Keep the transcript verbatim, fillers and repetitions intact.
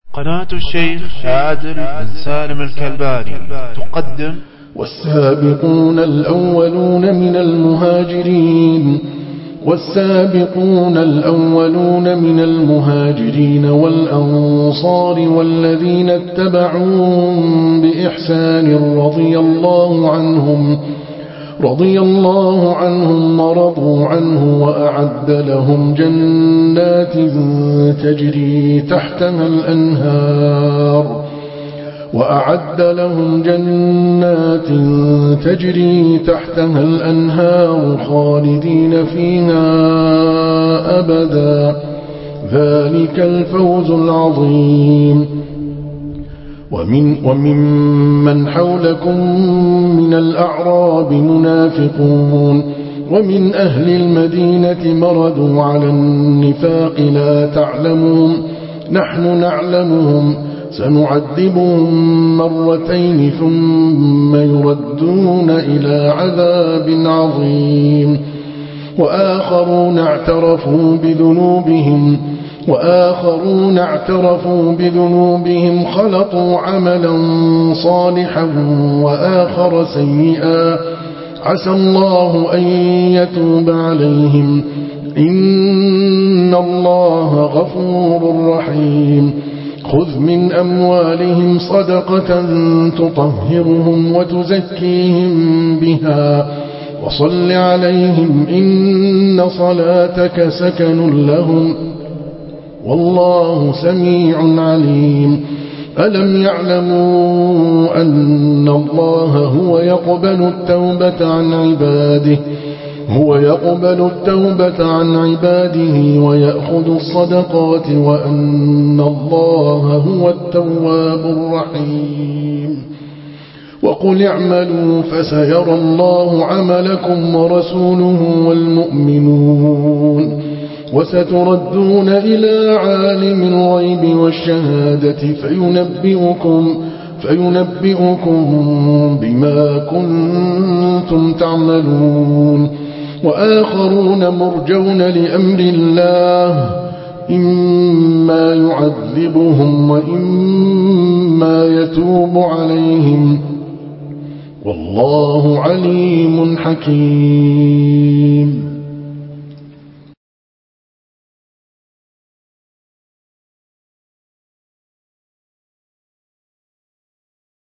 قناة الشيخ عادل بن سالم الكلباني تقدم والسابقون الأولون من المهاجرين والسابقون الأولون من المهاجرين والأنصار والذين اتبعوهم بإحسان رضي الله عنهم رضي الله عنهم ورضوا عنه وأعد لهم جنات تجري تحتها الأنهار وأعد لهم جنات تجري تحتها الأنهار خالدين فيها أبدا ذلك الفوز العظيم. ومن وممن حولكم من الأعراب منافقون ومن أهل المدينة مردوا على النفاق لا تعلمون نحن نعلمهم سنعذبهم مرتين ثم يردون إلى عذاب عظيم. وآخرون اعترفوا بذنوبهم وآخرون اعترفوا بذنوبهم خلطوا عملا صالحا وآخر سيئا عسى الله أن يتوب عليهم إن الله غفور رحيم. خذ من أموالهم صدقة تطهرهم وتزكيهم بها وصل عليهم إن صلاتك سكن لهم والله سميع عليم. ألم يعلموا أن الله هو يقبل التوبة عن عباده هو يقبل التوبة عن عباده ويأخذ الصدقات وأن الله هو التواب الرحيم. وقل اعملوا فسيرى الله عملكم ورسوله والمؤمنون وستردون إلى عالم الغيب والشهادة فينبئكم, فينبئكم بما كنتم تعملون. وآخرون مرجون لأمر الله إما يعذبهم وإما يتوب عليهم والله عليم حكيم.